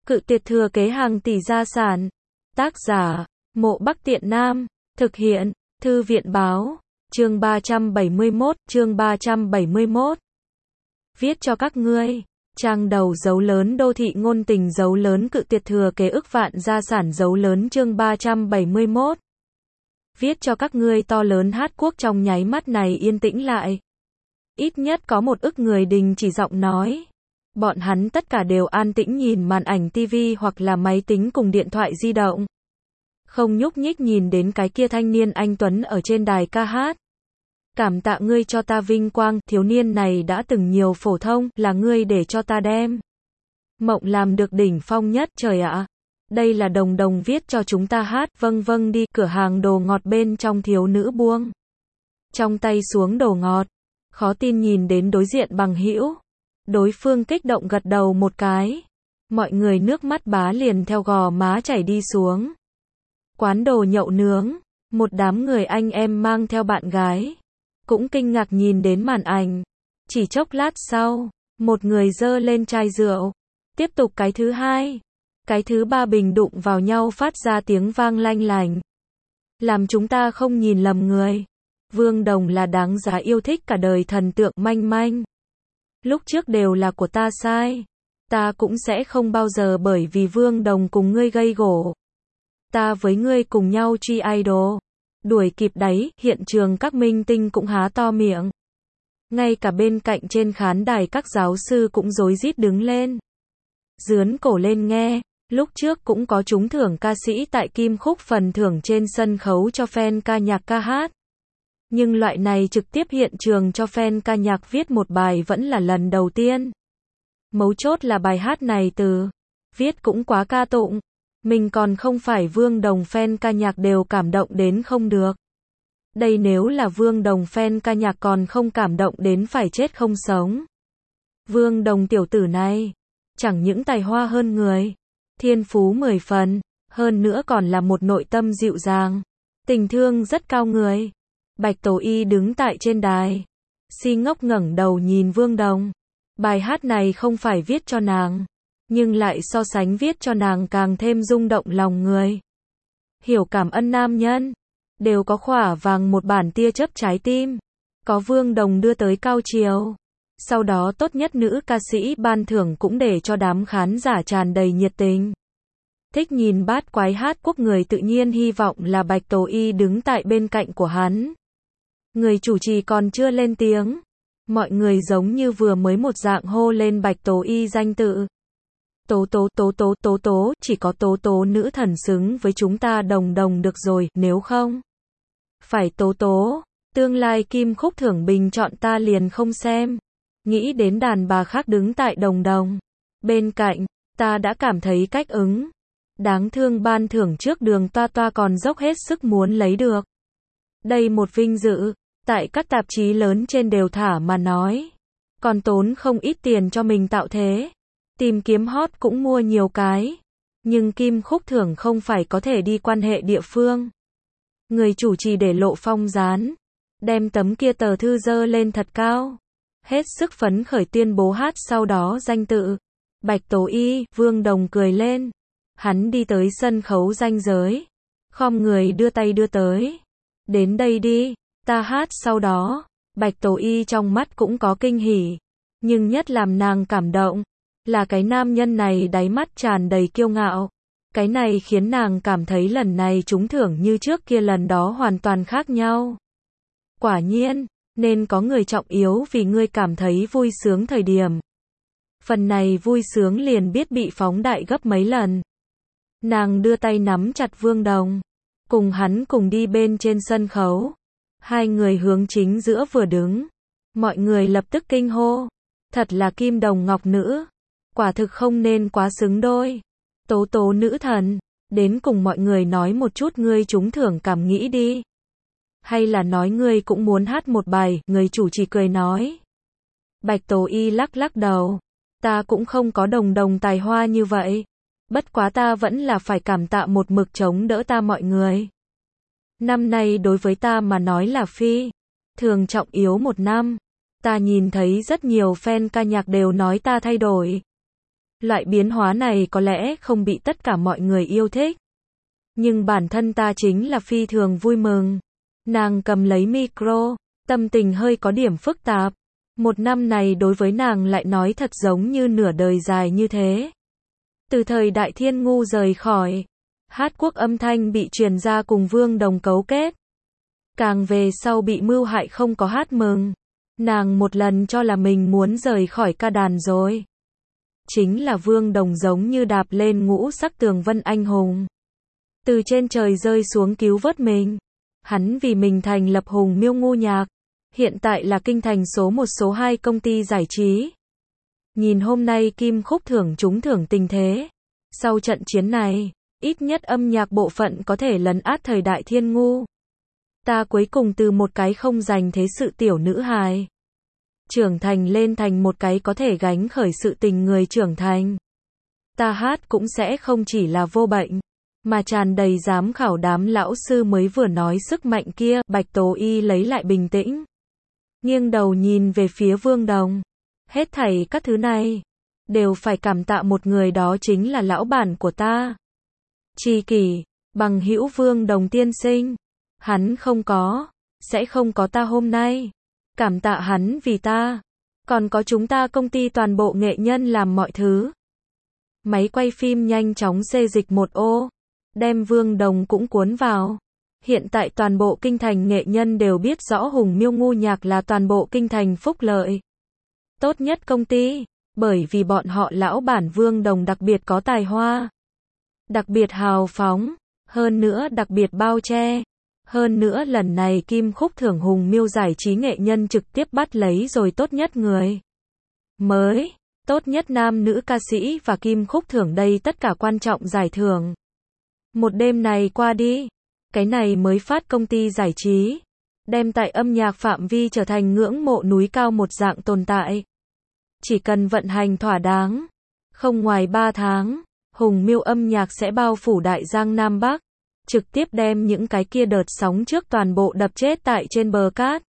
Cự tuyệt thừa kế hàng tỷ gia sản. Tác giả, Mộ Bắc Tiện Nam. Thực hiện, Thư viện báo. Chương 371. Viết cho các ngươi. Trang đầu dấu lớn đô thị ngôn tình dấu lớn cự tuyệt thừa kế ức vạn gia sản dấu lớn chương 371. Viết cho các ngươi to lớn hát quốc trong nháy mắt này yên tĩnh lại. Ít nhất có 1 ức người đình chỉ giọng nói. Bọn hắn tất cả đều an tĩnh nhìn màn ảnh TV hoặc là máy tính cùng điện thoại di động. Không nhúc nhích nhìn đến cái kia thanh niên anh tuấn ở trên đài ca hát. Cảm tạ ngươi cho ta vinh quang, thiếu niên này đã từng nhiều phổ thông, là ngươi để cho ta đem mộng làm được đỉnh phong nhất, trời ạ. Đây là Đồng Đồng viết cho chúng ta hát, vâng đi, cửa hàng đồ ngọt bên trong thiếu nữ buông trong tay xuống đồ ngọt. Khó tin nhìn đến đối diện bằng hữu. Đối phương kích động gật đầu một cái. Mọi người nước mắt bá liền theo gò má chảy đi xuống. Quán đồ nhậu nướng, một đám người anh em mang theo bạn gái cũng kinh ngạc nhìn đến màn ảnh. Chỉ chốc lát sau, một người giơ lên chai rượu, tiếp tục cái thứ hai, cái thứ ba bình đụng vào nhau phát ra tiếng vang lanh lành. Làm chúng ta không nhìn lầm người. Vương Đồng là đáng giá yêu thích cả đời thần tượng manh manh. Lúc trước đều là của ta sai. Ta cũng sẽ không bao giờ bởi vì Vương Đồng cùng ngươi gây gổ. Ta với ngươi cùng nhau truy idol. Đuổi kịp đấy, hiện trường các minh tinh cũng há to miệng. Ngay cả bên cạnh trên khán đài các giáo sư cũng rối rít đứng lên. Dướn cổ lên nghe. Lúc trước cũng có trúng thưởng ca sĩ tại Kim Khúc phần thưởng trên sân khấu cho fan ca nhạc ca hát. Nhưng loại này trực tiếp hiện trường cho fan ca nhạc viết một bài vẫn là lần đầu tiên. Mấu chốt là bài hát này từ viết cũng quá ca tụng. Mình còn không phải Vương Đồng, fan ca nhạc đều cảm động đến không được. Đây nếu là Vương Đồng fan ca nhạc còn không cảm động đến phải chết không sống. Vương Đồng tiểu tử này, chẳng những tài hoa hơn người, thiên phú 10 phần, hơn nữa còn là một nội tâm dịu dàng, tình thương rất cao người. Bạch Tố Y đứng tại trên đài, si ngốc ngẩng đầu nhìn Vương Đồng. Bài hát này không phải viết cho nàng, nhưng lại so sánh viết cho nàng càng thêm rung động lòng người. Hiểu cảm ơn nam nhân, đều có khỏa vàng một bản tia chớp trái tim. Có Vương Đồng đưa tới cao chiều. Sau đó tốt nhất nữ ca sĩ ban thưởng cũng để cho đám khán giả tràn đầy nhiệt tình. Thích nhìn bát quái hát quốc người tự nhiên hy vọng là Bạch Tố Y đứng tại bên cạnh của hắn. Người chủ trì còn chưa lên tiếng. Mọi người giống như vừa mới một dạng hô lên Bạch Tố Y danh tự. Tố, chỉ có Tố nữ thần xứng với chúng ta Đồng Đồng được rồi, nếu không phải Tố, tương lai Kim Khúc thưởng bình chọn ta liền không xem. Nghĩ đến đàn bà khác đứng tại Đồng Đồng bên cạnh, ta đã cảm thấy cách ứng. Đáng thương ban thưởng trước Đường Toa còn dốc hết sức muốn lấy được. Đây một vinh dự, tại các tạp chí lớn trên đều thả mà nói. Còn tốn không ít tiền cho mình tạo thế. Tìm kiếm hot cũng mua nhiều cái. Nhưng Kim Khúc thưởng không phải có thể đi quan hệ địa phương. Người chủ trì để lộ phong dán, đem tấm kia tờ thư dơ lên thật cao. Hết sức phấn khởi tuyên bố hát sau đó danh tự. Bạch Tố Y, Vương Đồng cười lên. Hắn đi tới sân khấu ranh giới. Khom người đưa tay đưa tới. Đến đây đi, ta hát sau đó. Bạch Tố Y trong mắt cũng có kinh hỉ. Nhưng nhất làm nàng cảm động là cái nam nhân này đáy mắt tràn đầy kiêu ngạo. Cái này khiến nàng cảm thấy lần này trúng thưởng như trước kia lần đó hoàn toàn khác nhau. Quả nhiên, nên có người trọng yếu vì ngươi cảm thấy vui sướng thời điểm. Phần này vui sướng liền biết bị phóng đại gấp mấy lần. Nàng đưa tay nắm chặt Vương Đồng, cùng hắn cùng đi bên trên sân khấu. Hai người hướng chính giữa vừa đứng. Mọi người lập tức kinh hô. Thật là kim đồng ngọc nữ. Quả thực không nên quá xứng đôi. Tố nữ thần, đến cùng mọi người nói một chút ngươi trúng thưởng cảm nghĩ đi. Hay là nói ngươi cũng muốn hát một bài, người chủ trì cười nói. Bạch Tố Y lắc đầu. Ta cũng không có Đồng Đồng tài hoa như vậy. Bất quá ta vẫn là phải cảm tạ một mực chống đỡ ta mọi người. Năm nay đối với ta mà nói là phi thường trọng yếu một năm. Ta nhìn thấy rất nhiều fan ca nhạc đều nói ta thay đổi. Loại biến hóa này có lẽ không bị tất cả mọi người yêu thích. Nhưng bản thân ta chính là phi thường vui mừng. Nàng cầm lấy micro, tâm tình hơi có điểm phức tạp. Một năm này đối với nàng lại nói thật giống như nửa đời dài như thế. Từ thời Đại Thiên Ngu rời khỏi, Hát Quốc âm thanh bị truyền ra cùng Vương Đồng cấu kết. Càng về sau bị mưu hại không có hát mừng. Nàng một lần cho là mình muốn rời khỏi ca đàn rồi. Chính là Vương Đồng giống như đạp lên ngũ sắc tường vân anh hùng. Từ trên trời rơi xuống cứu vớt mình. Hắn vì mình thành lập Hùng Miêu Ngu Nhạc. Hiện tại là kinh thành số 1 số 2 công ty giải trí. Nhìn hôm nay Kim Khúc thưởng trúng thưởng tình thế. Sau trận chiến này, ít nhất âm nhạc bộ phận có thể lấn át thời Đại Thiên Ngu. Ta cuối cùng từ một cái không dành thế sự tiểu nữ hài, trưởng thành lên thành một cái có thể gánh khởi sự tình người trưởng thành. Ta hát cũng sẽ không chỉ là vô bệnh, mà tràn đầy giám khảo đám lão sư mới vừa nói sức mạnh kia. Bạch Tố Y lấy lại bình tĩnh, nghiêng đầu nhìn về phía Vương Đồng. Hết thảy các thứ này, đều phải cảm tạ một người, đó chính là lão bản của ta. Tri kỷ, bằng hữu Vương Đồng tiên sinh. Hắn không có, sẽ không có ta hôm nay. Cảm tạ hắn vì ta. Còn có chúng ta công ty toàn bộ nghệ nhân làm mọi thứ. Máy quay phim nhanh chóng xê dịch một ô, đem Vương Đồng cũng cuốn vào. Hiện tại toàn bộ kinh thành nghệ nhân đều biết rõ Hùng Miêu Ngu Nhạc là toàn bộ kinh thành phúc lợi tốt nhất công ty, bởi vì bọn họ lão bản Vương Đồng đặc biệt có tài hoa, đặc biệt hào phóng, hơn nữa đặc biệt bao che. Hơn nữa lần này Kim Khúc thưởng Hùng Miêu giải trí nghệ nhân trực tiếp bắt lấy rồi tốt nhất người mới, tốt nhất nam nữ ca sĩ và Kim Khúc thưởng đây tất cả quan trọng giải thưởng. Một đêm này qua đi, cái này mới phát công ty giải trí, đem tại âm nhạc phạm vi trở thành ngưỡng mộ núi cao một dạng tồn tại. Chỉ cần vận hành thỏa đáng, không ngoài 3 tháng, Hùng Miêu âm nhạc sẽ bao phủ Đại Giang Nam Bắc, trực tiếp đem những cái kia đợt sóng trước toàn bộ đập chết tại trên bờ cát.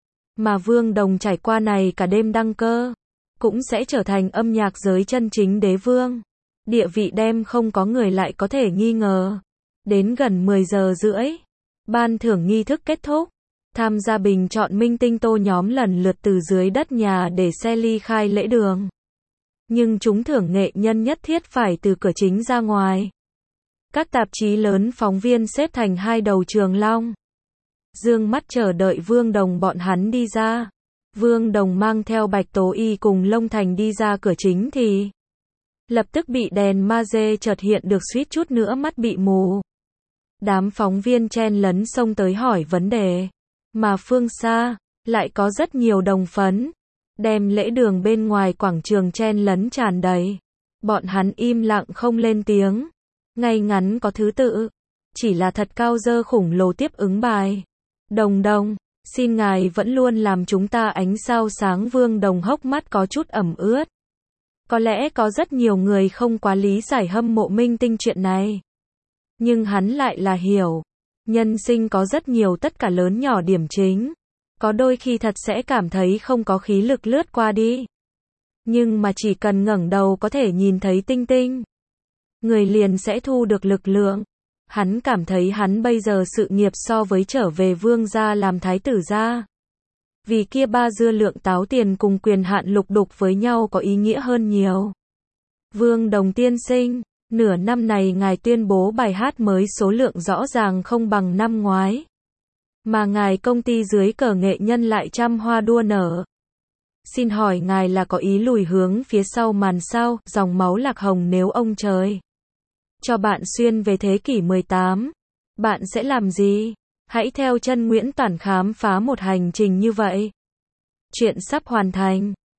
Mà Vương Đồng trải qua này cả đêm đăng cơ, cũng sẽ trở thành âm nhạc giới chân chính đế vương. Địa vị đem không có người lại có thể nghi ngờ. Đến gần 10 giờ rưỡi, ban thưởng nghi thức kết thúc. Tham gia bình chọn minh tinh tô nhóm lần lượt từ dưới đất nhà để xe ly khai lễ đường. Nhưng trúng thưởng nghệ nhân nhất thiết phải từ cửa chính ra ngoài. Các tạp chí lớn phóng viên xếp thành hai đầu trường long. Dương mắt chờ đợi Vương Đồng bọn hắn đi ra. Vương Đồng mang theo Bạch Tố Y cùng Long Thành đi ra cửa chính thì lập tức bị đèn ma dê chợt hiện được, suýt chút nữa mắt bị mù. Đám phóng viên chen lấn xông tới hỏi vấn đề. Mà phương xa, lại có rất nhiều đồng phấn. Đem lễ đường bên ngoài quảng trường chen lấn tràn đầy. Bọn hắn im lặng không lên tiếng. Ngay ngắn có thứ tự. Chỉ là thật cao dơ khủng lồ tiếp ứng bài. Đồng Đồng, xin ngài vẫn luôn làm chúng ta ánh sao sáng. Vương Đồng hốc mắt có chút ẩm ướt. Có lẽ có rất nhiều người không quá lý giải hâm mộ minh tinh chuyện này. Nhưng hắn lại là hiểu. Nhân sinh có rất nhiều tất cả lớn nhỏ điểm chính. Có đôi khi thật sẽ cảm thấy không có khí lực lướt qua đi. Nhưng mà chỉ cần ngẩng đầu có thể nhìn thấy tinh tinh, người liền sẽ thu được lực lượng. Hắn cảm thấy hắn bây giờ sự nghiệp so với trở về vương gia làm thái tử gia. Vì kia ba dưa lượng táo tiền cùng quyền hạn lục đục với nhau có ý nghĩa hơn nhiều. Vương Đồng tiên sinh, nửa năm này ngài tuyên bố bài hát mới số lượng rõ ràng không bằng năm ngoái. Mà ngài công ty dưới cờ nghệ nhân lại trăm hoa đua nở. Xin hỏi ngài là có ý lùi hướng phía sau màn sao? Dòng máu lạc hồng nếu ông trời cho bạn xuyên về thế kỷ 18, bạn sẽ làm gì? Hãy theo chân Nguyễn Toản khám phá một hành trình như vậy. Chuyện sắp hoàn thành.